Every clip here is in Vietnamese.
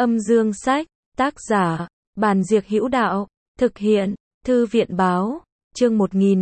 Âm dương sách, tác giả, Bàn Diệc Hữu Đạo, thực hiện, Thư viện báo, chương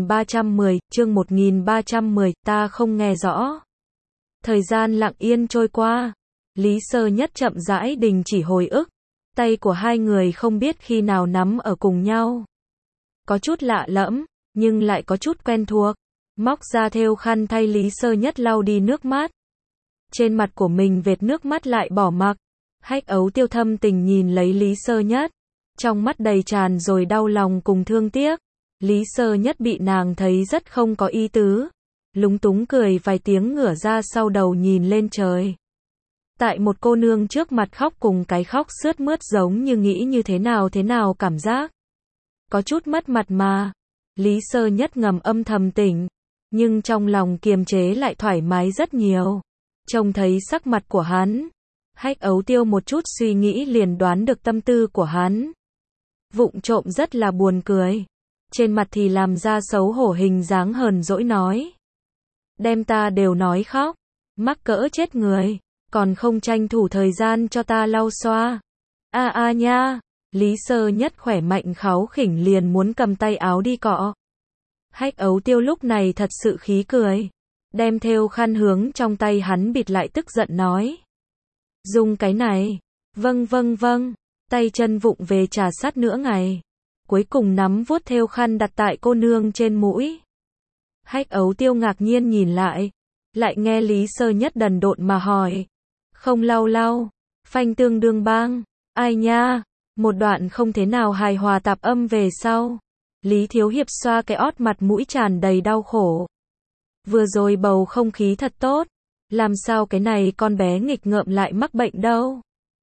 1310, ta không nghe rõ. Thời gian lặng yên trôi qua, Lý Sơ Nhất chậm rãi đình chỉ hồi ức, tay của hai người không biết khi nào nắm ở cùng nhau. Có chút lạ lẫm, nhưng lại có chút quen thuộc. Móc ra thêu khăn thay Lý Sơ Nhất lau đi nước mắt. Trên mặt của mình vệt nước mắt lại bỏ mặc. Hách Ấu Tiêu thâm tình nhìn lấy Lý Sơ Nhất, trong mắt đầy tràn rồi đau lòng cùng thương tiếc. Lý Sơ Nhất bị nàng thấy rất không có ý tứ, lúng túng cười vài tiếng ngửa ra sau đầu nhìn lên trời. Tại một cô nương trước mặt khóc cùng cái khóc sướt mướt giống như nghĩ như thế nào cảm giác. Có chút mất mặt mà. Lý Sơ Nhất ngầm âm thầm tỉnh, nhưng trong lòng kiềm chế lại thoải mái rất nhiều. Trông thấy sắc mặt của hắn, Hách Ấu Tiêu một chút suy nghĩ liền đoán được tâm tư của hắn. Vụng trộm rất là buồn cười, trên mặt thì làm ra xấu hổ hình dáng hờn dỗi nói. Đem ta đều nói khóc, mắc cỡ chết người, còn không tranh thủ thời gian cho ta lau xoa. Nha, Lý Sơ Nhất khỏe mạnh kháu khỉnh liền muốn cầm tay áo đi cọ. Hách Ấu Tiêu lúc này thật sự khí cười, đem thêu khăn hướng trong tay hắn bịt lại tức giận nói. Dùng cái này, vâng, tay chân vụng về trà sát nửa ngày, cuối cùng nắm vuốt thêu khăn đặt tại cô nương trên mũi. Hách Ấu Tiêu ngạc nhiên nhìn lại nghe Lý Sơ Nhất đần độn mà hỏi. Không lau, phanh tương đương bang, ai nha, một đoạn không thế nào hài hòa tạp âm về sau. Lý Thiếu Hiệp xoa cái ót mặt mũi tràn đầy đau khổ. Vừa rồi bầu không khí thật tốt, làm sao cái này con bé nghịch ngợm lại mắc bệnh đâu.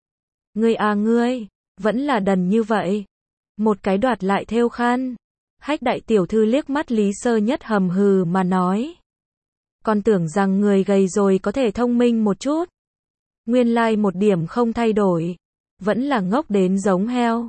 Ngươi, vẫn là đần như vậy. Một cái đoạt lại thêu khăn. Hách đại tiểu thư liếc mắt Lý Sơ Nhất hầm hừ mà nói. Con tưởng rằng người gầy rồi có thể thông minh một chút. Nguyên lai một điểm không thay đổi. Vẫn là ngốc đến giống heo.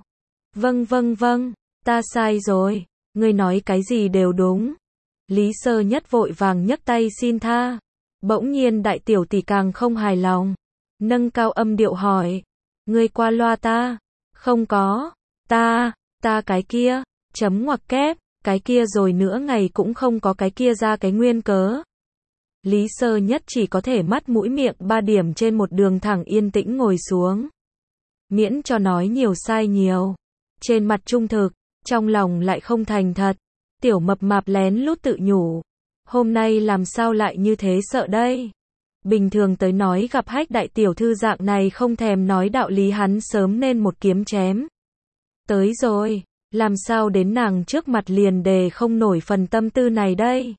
Vâng, ta sai rồi. Ngươi nói cái gì đều đúng. Lý Sơ Nhất vội vàng nhấc tay xin tha. Bỗng nhiên đại tiểu tỷ càng không hài lòng. Nâng cao âm điệu hỏi. Ngươi qua loa ta. Không có. Ta cái kia. Chấm ngoặc kép. Cái kia rồi nữa ngày cũng không có cái kia ra cái nguyên cớ. Lý Sơ Nhất chỉ có thể mắt mũi miệng ba điểm trên một đường thẳng yên tĩnh ngồi xuống. Miễn cho nói nhiều sai nhiều. Trên mặt trung thực, trong lòng lại không thành thật. Tiểu mập mạp lén lút tự nhủ. Hôm nay làm sao lại như thế sợ đây? Bình thường tới nói gặp Hách đại tiểu thư dạng này không thèm nói đạo lý hắn sớm nên một kiếm chém. Tới rồi, làm sao đến nàng trước mặt liền đề không nổi phần tâm tư này đây?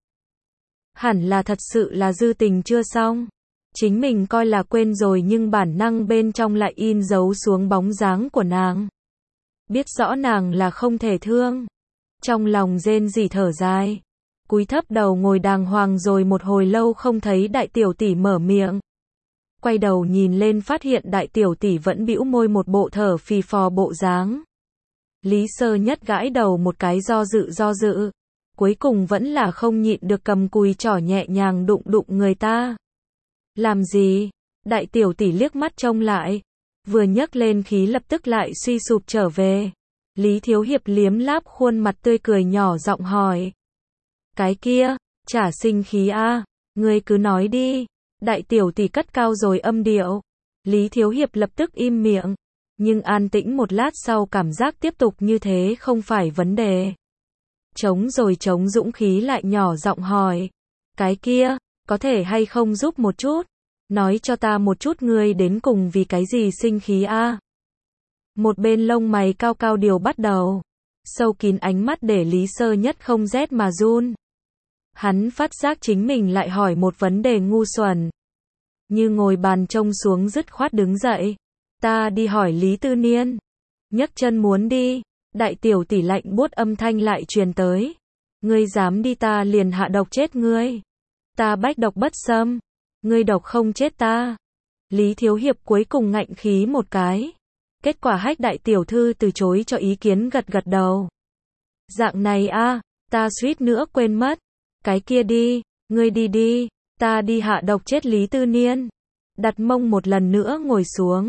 Hẳn là thật sự là dư tình chưa xong. Chính mình coi là quên rồi nhưng bản năng bên trong lại in dấu xuống bóng dáng của nàng. Biết rõ nàng là không thể thương. Trong lòng rên rỉ thở dài. Cúi thấp đầu ngồi đàng hoàng rồi một hồi lâu không thấy đại tiểu tỷ mở miệng. Quay đầu nhìn lên phát hiện đại tiểu tỷ vẫn bĩu môi một bộ thở phì phò bộ dáng. Lý Sơ Nhất gãi đầu một cái do dự. Cuối cùng vẫn là không nhịn được cầm cùi trỏ nhẹ nhàng đụng người ta. Làm gì? Đại tiểu tỷ liếc mắt trông lại. Vừa nhấc lên khí lập tức lại suy sụp trở về. Lý Thiếu Hiệp liếm láp khuôn mặt tươi cười nhỏ giọng hỏi. Cái kia, chả sinh khí a, ngươi cứ nói đi. Đại tiểu tỷ cất cao rồi âm điệu. Lý Thiếu Hiệp lập tức im miệng. Nhưng an tĩnh một lát sau cảm giác tiếp tục như thế không phải vấn đề. Chống dũng khí lại nhỏ giọng hỏi. Cái kia, có thể hay không giúp một chút? Nói cho ta một chút ngươi đến cùng vì cái gì sinh khí a? Một bên lông mày cao điều bắt đầu. Sâu kín ánh mắt để Lý Sơ Nhất không rét mà run. Hắn phát giác chính mình lại hỏi một vấn đề ngu xuẩn. Như ngồi bàn trông xuống dứt khoát đứng dậy. Ta đi hỏi Lý Tư Niên. Nhấc chân muốn đi. Đại tiểu tỷ lạnh buốt âm thanh lại truyền tới. Ngươi dám đi ta liền hạ độc chết ngươi. Ta bách độc bất xâm. Ngươi độc không chết ta. Lý Thiếu Hiệp cuối cùng ngạnh khí một cái. Kết quả Hách đại tiểu thư từ chối cho ý kiến gật đầu. Dạng này a, ta suýt nữa quên mất. Cái kia đi, ngươi đi, ta đi hạ độc chết Lý Tư Niên. Đặt mông một lần nữa ngồi xuống.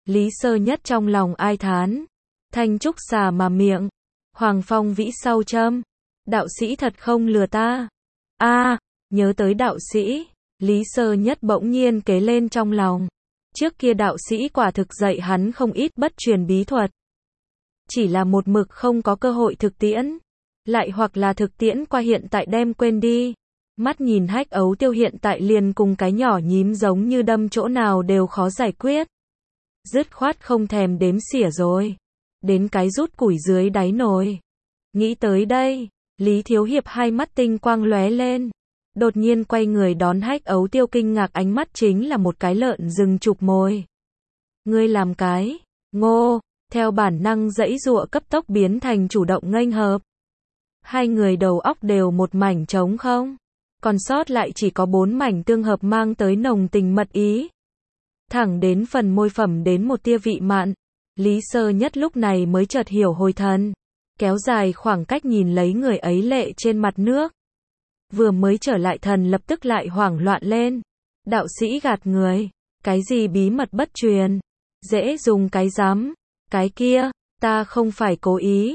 Lý Sơ Nhất trong lòng ai thán. Thanh trúc xà mà miệng. Hoàng Phong Vĩ sau châm. Đạo sĩ thật không lừa ta. Nhớ tới đạo sĩ. Lý Sơ Nhất bỗng nhiên kế lên trong lòng. Trước kia đạo sĩ quả thực dạy hắn không ít bất truyền bí thuật. Chỉ là một mực không có cơ hội thực tiễn. Lại hoặc là thực tiễn qua hiện tại đem quên đi. Mắt nhìn Hách Ấu Tiêu hiện tại liền cùng cái nhỏ nhím giống như đâm chỗ nào đều khó giải quyết. Dứt khoát không thèm đếm xỉa rồi. Đến cái rút củi dưới đáy nồi. Nghĩ tới đây, Lý Thiếu Hiệp hai mắt tinh quang lóe lên. Đột nhiên quay người đón Hách Ấu Tiêu, kinh ngạc ánh mắt chính là một cái lợn rừng chụp mồi. Ngươi làm cái, ngô, theo bản năng giãy giụa cấp tốc biến thành chủ động nghênh hợp. Hai người đầu óc đều một mảnh trống không. Còn sót lại chỉ có 4 mảnh tương hợp mang tới nồng tình mật ý. Thẳng đến phần môi phẩm đến một tia vị mặn. Lý Sơ Nhất lúc này mới chợt hiểu hồi thần. Kéo dài khoảng cách nhìn lấy người ấy lệ trên mặt nước. Vừa mới trở lại thần lập tức lại hoảng loạn lên. Đạo sĩ gạt người. Cái gì bí mật bất truyền. Dễ dùng cái rắm. Cái kia, ta không phải cố ý.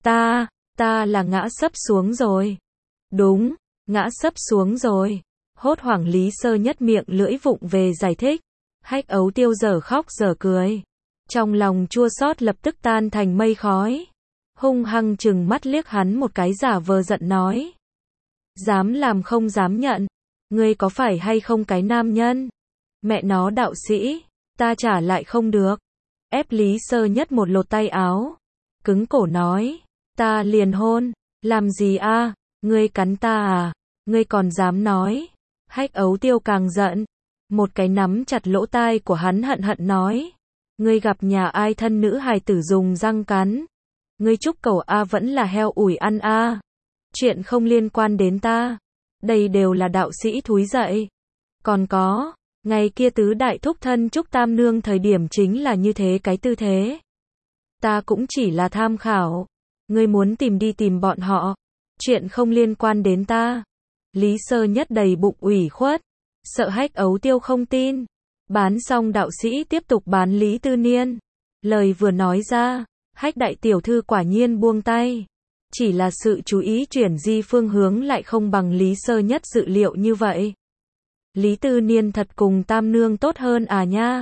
Ta là ngã sấp xuống rồi. Đúng, ngã sấp xuống rồi. Hốt hoảng Lý Sơ Nhất miệng lưỡi vụng về giải thích. Hách Ấu Tiêu dở khóc dở cười. Trong lòng chua xót lập tức tan thành mây khói. Hung hăng chừng mắt liếc hắn một cái giả vờ giận nói. Dám làm không dám nhận. Ngươi có phải hay không cái nam nhân? Mẹ nó đạo sĩ, ta trả lại không được. Ép Lý Sơ Nhất một lột tay áo. Cứng cổ nói. Ta liền hôn. Làm gì a? Ngươi cắn ta à? Ngươi còn dám nói? Hách Ấu Tiêu càng giận. Một cái nắm chặt lỗ tai của hắn hận hận nói. Ngươi gặp nhà ai thân nữ hài tử dùng răng cắn? Ngươi trúc cầu a vẫn là heo ủi ăn a? Chuyện không liên quan đến ta. Đây đều là đạo sĩ thúi dạy. Còn có, ngày kia tứ đại thúc thân trúc tam nương thời điểm chính là như thế cái tư thế. Ta cũng chỉ là tham khảo. Ngươi muốn tìm đi tìm bọn họ. Chuyện không liên quan đến ta. Lý Sơ Nhất đầy bụng ủy khuất. Sợ Hách Ấu Tiêu không tin. Bán xong đạo sĩ tiếp tục bán Lý Tư Niên. Lời vừa nói ra, Hách đại tiểu thư quả nhiên buông tay. Chỉ là sự chú ý chuyển di phương hướng lại không bằng Lý Sơ Nhất dự liệu như vậy. Lý Tư Niên thật cùng tam nương tốt hơn à nha.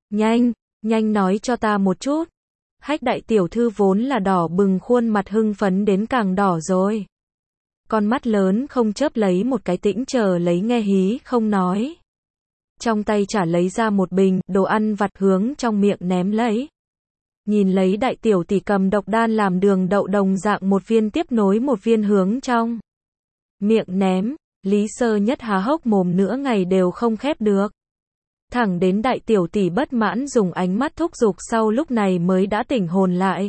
Nhanh nói cho ta một chút. Hách đại tiểu thư vốn là đỏ bừng khuôn mặt hưng phấn đến càng đỏ rồi. Con mắt lớn không chớp lấy một cái tĩnh chờ lấy nghe hí không nói. Trong tay trả lấy ra một bình đồ ăn vặt hướng trong miệng ném lấy. Nhìn lấy đại tiểu tỷ cầm độc đan làm đường đậu đồng dạng một viên tiếp nối một viên hướng trong miệng ném. Lý Sơ Nhất há hốc mồm nửa ngày đều không khép được. Thẳng đến đại tiểu tỷ bất mãn dùng ánh mắt thúc giục sau lúc này mới đã tỉnh hồn lại.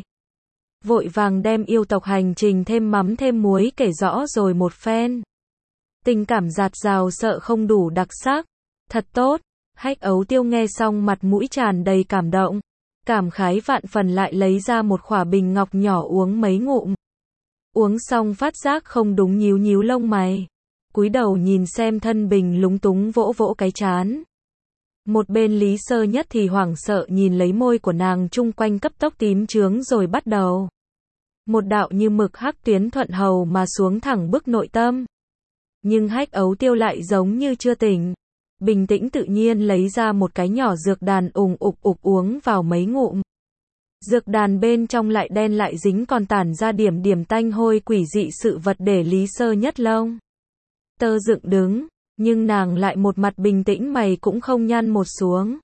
Vội vàng đem yêu tộc hành trình thêm mắm thêm muối kể rõ rồi một phen. Tình cảm dạt dào sợ không đủ đặc sắc. Thật tốt. Hách Ấu Tiêu nghe xong mặt mũi tràn đầy cảm động. Cảm khái vạn phần lại lấy ra một khỏa bình ngọc nhỏ uống mấy ngụm. Uống xong phát giác không đúng nhíu nhíu lông mày. Cúi đầu nhìn xem thân bình lúng túng vỗ vỗ cái trán. Một bên Lý Sơ Nhất thì hoảng sợ nhìn lấy môi của nàng chung quanh cấp tốc tím chướng rồi bắt đầu. Một đạo như mực hắc tuyến thuận hầu mà xuống thẳng bức nội tâm. Nhưng Hách Ấu Tiêu lại giống như chưa tỉnh. Bình tĩnh tự nhiên lấy ra một cái nhỏ dược đàn ủng ục uống vào mấy ngụm. Dược đàn bên trong lại đen lại dính còn tản ra điểm điểm tanh hôi quỷ dị sự vật để Lý Sơ Nhất lông tơ dựng đứng, nhưng nàng lại một mặt bình tĩnh mày cũng không nhăn một xuống.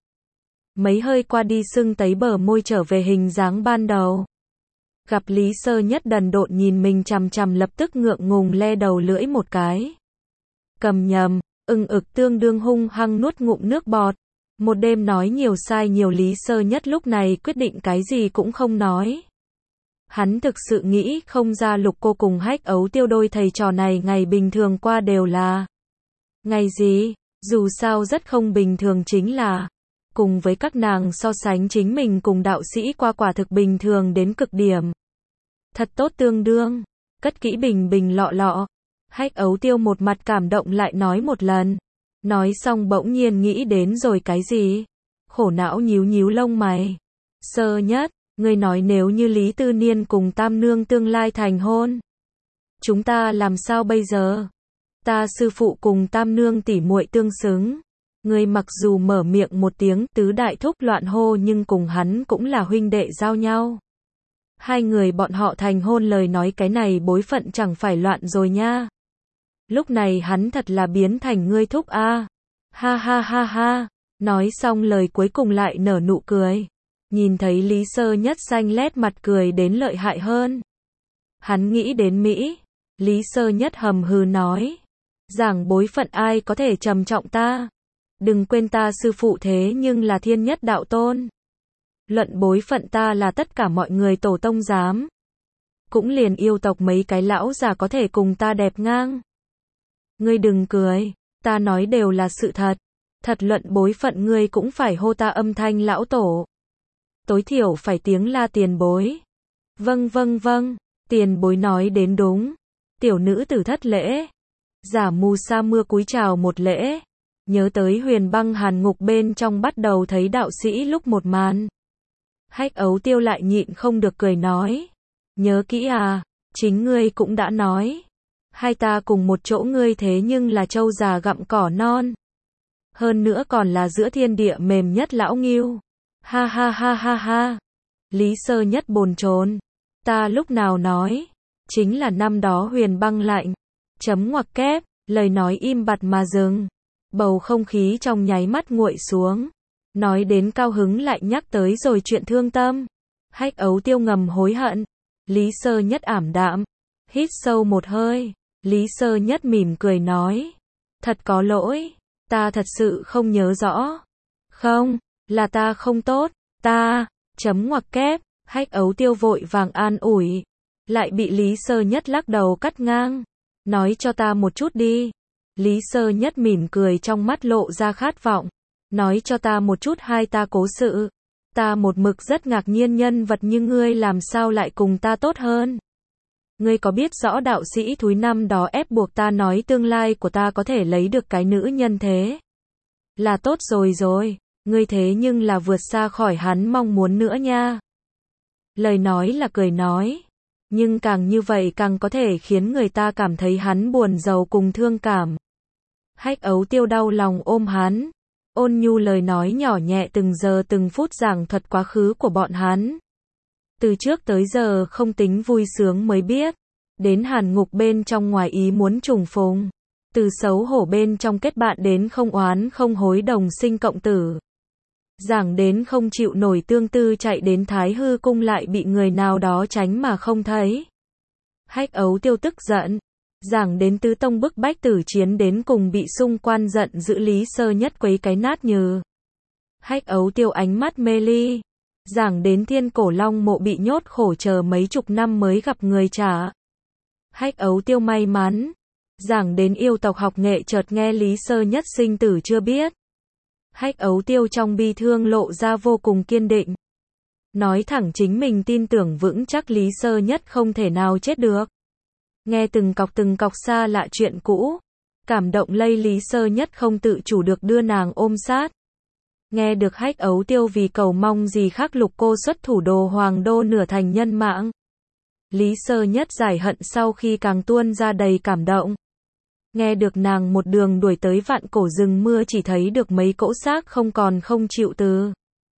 Mấy hơi qua đi sưng tấy bờ môi trở về hình dáng ban đầu. Gặp Lý Sơ Nhất đần độn nhìn mình chằm chằm lập tức ngượng ngùng le đầu lưỡi một cái. Cầm nhầm, ực tương đương hung hăng nuốt ngụm nước bọt. Một đêm nói nhiều sai nhiều Lý Sơ Nhất lúc này quyết định cái gì cũng không nói. Hắn thực sự nghĩ không ra Lục cô cùng Hách Ấu Tiêu đôi thầy trò này ngày bình thường qua đều là ngày gì, dù sao rất không bình thường chính là cùng với các nàng so sánh chính mình cùng đạo sĩ qua quả thực bình thường đến cực điểm. Thật tốt tương đương, cất kỹ bình lọ lọ. Hách Ấu Tiêu một mặt cảm động lại nói một lần. Nói xong bỗng nhiên nghĩ đến rồi cái gì. khổ não nhíu nhíu lông mày. Sơ Nhất, ngươi nói nếu như Lý Tư Niên cùng Tam Nương tương lai thành hôn, chúng ta làm sao bây giờ? Ta sư phụ cùng Tam Nương tỉ muội tương xứng. Ngươi mặc dù mở miệng một tiếng tứ đại thúc loạn hô nhưng cùng hắn cũng là huynh đệ giao nhau. Hai người bọn họ thành hôn lời nói cái này bối phận chẳng phải loạn rồi nha. Lúc này hắn thật là biến thành ngươi thúc a. Ha ha ha ha. Nói xong lời cuối cùng lại nở nụ cười. Nhìn thấy Lý Sơ Nhất xanh lét mặt cười đến lợi hại hơn. Hắn nghĩ đến Mỹ. Lý Sơ Nhất hầm hừ nói. Giảng bối phận ai có thể trầm trọng ta. Đừng quên ta sư phụ thế nhưng là thiên nhất đạo tôn. Luận bối phận ta là tất cả mọi người tổ tông giám. Cũng liền yêu tộc mấy cái lão già có thể cùng ta đẹp ngang. Ngươi đừng cười, ta nói đều là sự thật. Thật luận bối phận ngươi cũng phải hô ta âm thanh lão tổ. Tối thiểu phải tiếng la tiền bối. Vâng vâng vâng, tiền bối nói đến đúng. Tiểu nữ tử thất lễ. Giả mù sa mưa cúi chào một lễ. Nhớ tới Huyền Băng Hàn Ngục bên trong bắt đầu thấy đạo sĩ lúc một màn. Hách Ấu Tiêu lại nhịn không được cười nói. Nhớ kỹ à, chính ngươi cũng đã nói. Hai ta cùng một chỗ ngươi thế nhưng là trâu già gặm cỏ non. Hơn nữa còn là giữa thiên địa mềm nhất lão ngưu. Ha ha ha ha ha. Lý Sơ Nhất bồn chồn. Ta lúc nào nói. Chính là năm đó Huyền Băng lạnh. Chấm ngoặc kép, lời nói im bặt mà dừng. Bầu không khí trong nháy mắt nguội xuống. Nói đến cao hứng lại nhắc tới rồi chuyện thương tâm. Hách Ấu Tiêu ngầm hối hận. Lý Sơ Nhất ảm đạm. Hít sâu một hơi. Lý Sơ Nhất mỉm cười nói. Thật có lỗi. Ta thật sự không nhớ rõ. Không, là ta không tốt. Ta, chấm ngoặc kép. Hách Ấu Tiêu vội vàng an ủi. Lại bị Lý Sơ Nhất lắc đầu cắt ngang. Nói cho ta một chút đi. Lý Sơ Nhất mỉm cười trong mắt lộ ra khát vọng. Nói cho ta một chút hai ta cố sự. Ta một mực rất ngạc nhiên nhân vật như ngươi làm sao lại cùng ta tốt hơn. Ngươi có biết rõ đạo sĩ thúi năm đó ép buộc ta nói tương lai của ta có thể lấy được cái nữ nhân thế. Là tốt rồi rồi, ngươi thế nhưng là vượt xa khỏi hắn mong muốn nữa nha. Lời nói là cười nói. Nhưng càng như vậy càng có thể khiến người ta cảm thấy hắn buồn rầu cùng thương cảm. Hách Ấu Tiêu đau lòng ôm hắn. Ôn nhu lời nói nhỏ nhẹ từng giờ từng phút giảng thuật quá khứ của bọn hắn. Từ trước tới giờ không tính vui sướng mới biết. Đến Hàn Ngục bên trong ngoài ý muốn trùng phùng. Từ xấu hổ bên trong kết bạn đến không oán không hối đồng sinh cộng tử. Giảng đến không chịu nổi tương tư chạy đến Thái Hư Cung lại bị người nào đó tránh mà không thấy. Hách Ấu Tiêu tức giận. Giảng đến tứ tông bức bách tử chiến đến cùng bị xung quan giận dữ Lý Sơ Nhất quấy cái nát nhừ. Hách Ấu Tiêu ánh mắt mê ly. Giảng đến Thiên Cổ Long mộ bị nhốt khổ chờ mấy chục năm mới gặp người trả. Hách Ấu Tiêu may mắn. Giảng đến yêu tộc học nghệ chợt nghe Lý Sơ Nhất sinh tử chưa biết. Hách Ấu Tiêu trong bi thương lộ ra vô cùng kiên định. Nói thẳng chính mình tin tưởng vững chắc Lý Sơ Nhất không thể nào chết được. Nghe từng cọc xa lạ chuyện cũ. Cảm động lây Lý Sơ Nhất không tự chủ được đưa nàng ôm sát. Nghe được Hách Ấu Tiêu vì cầu mong gì khác lục cô xuất thủ đồ hoàng đô nửa thành nhân mạng. Lý Sơ Nhất giải hận sau khi càng tuôn ra đầy cảm động. Nghe được nàng một đường đuổi tới vạn cổ rừng mưa chỉ thấy được mấy cỗ xác không còn không chịu từ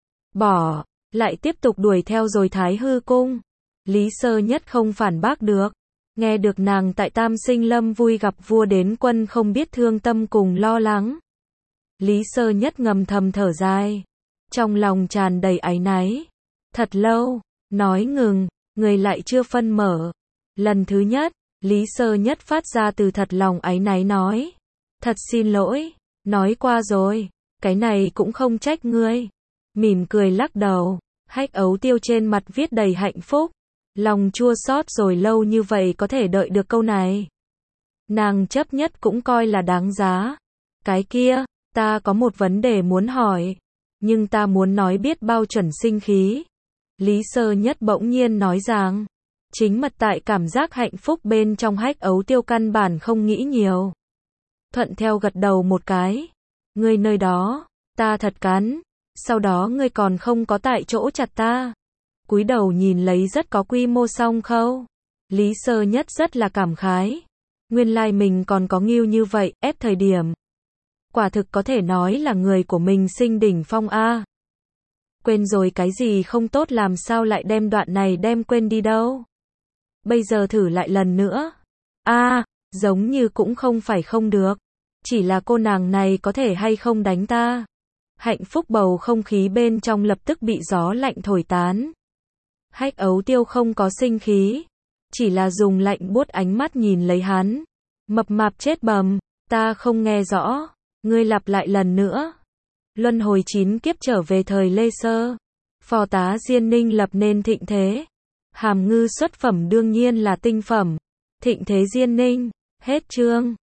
bỏ, lại tiếp tục đuổi theo rồi Thái Hư Cung. Lý Sơ Nhất không phản bác được. Nghe được nàng tại Tam Sinh Lâm vui gặp vua đến quân không biết thương tâm cùng lo lắng. Lý Sơ Nhất ngầm thầm thở dài. Trong lòng tràn đầy áy náy. Thật lâu, nói ngừng, người lại chưa phân mở. Lần thứ nhất, Lý Sơ Nhất phát ra từ thật lòng áy náy nói. Thật xin lỗi, nói qua rồi, cái này cũng không trách ngươi. Mỉm cười lắc đầu, Hách Ấu Tiêu trên mặt viết đầy hạnh phúc. Lòng chua xót rồi lâu như vậy có thể đợi được câu này. Nàng chấp nhất cũng coi là đáng giá. Cái kia, ta có một vấn đề muốn hỏi. Nhưng ta muốn nói biết bao chuẩn sinh khí. Lý Sơ Nhất bỗng nhiên nói rằng. Chính mật tại cảm giác hạnh phúc bên trong Hách Ấu Tiêu căn bản không nghĩ nhiều. Thuận theo gật đầu một cái. Ngươi nơi đó, ta thật cắn. Sau đó ngươi còn không có tại chỗ chặt ta. Cúi đầu nhìn lấy rất có quy mô song khâu. Lý Sơ Nhất rất là cảm khái. Nguyên lai mình còn có ngưu như vậy, ép thời điểm. Quả thực có thể nói là người của mình sinh đỉnh phong a. Quên rồi cái gì không tốt, làm sao lại đem đoạn này đem quên đi đâu. Bây giờ thử lại lần nữa. Giống như cũng không phải không được. Chỉ là cô nàng này có thể hay không đánh ta. Hạnh phúc bầu không khí bên trong lập tức bị gió lạnh thổi tán. Hách Ấu Tiêu không có sinh khí. Chỉ là dùng lạnh buốt ánh mắt nhìn lấy hắn. Mập mạp chết bầm. Ta không nghe rõ. Ngươi lặp lại lần nữa. Luân hồi 9 kiếp trở về thời Lê Sơ. Phò tá Diên Ninh lập nên thịnh thế. Hàm Ngư xuất phẩm đương nhiên là tinh phẩm. Thịnh thế Diên Ninh. Hết chương.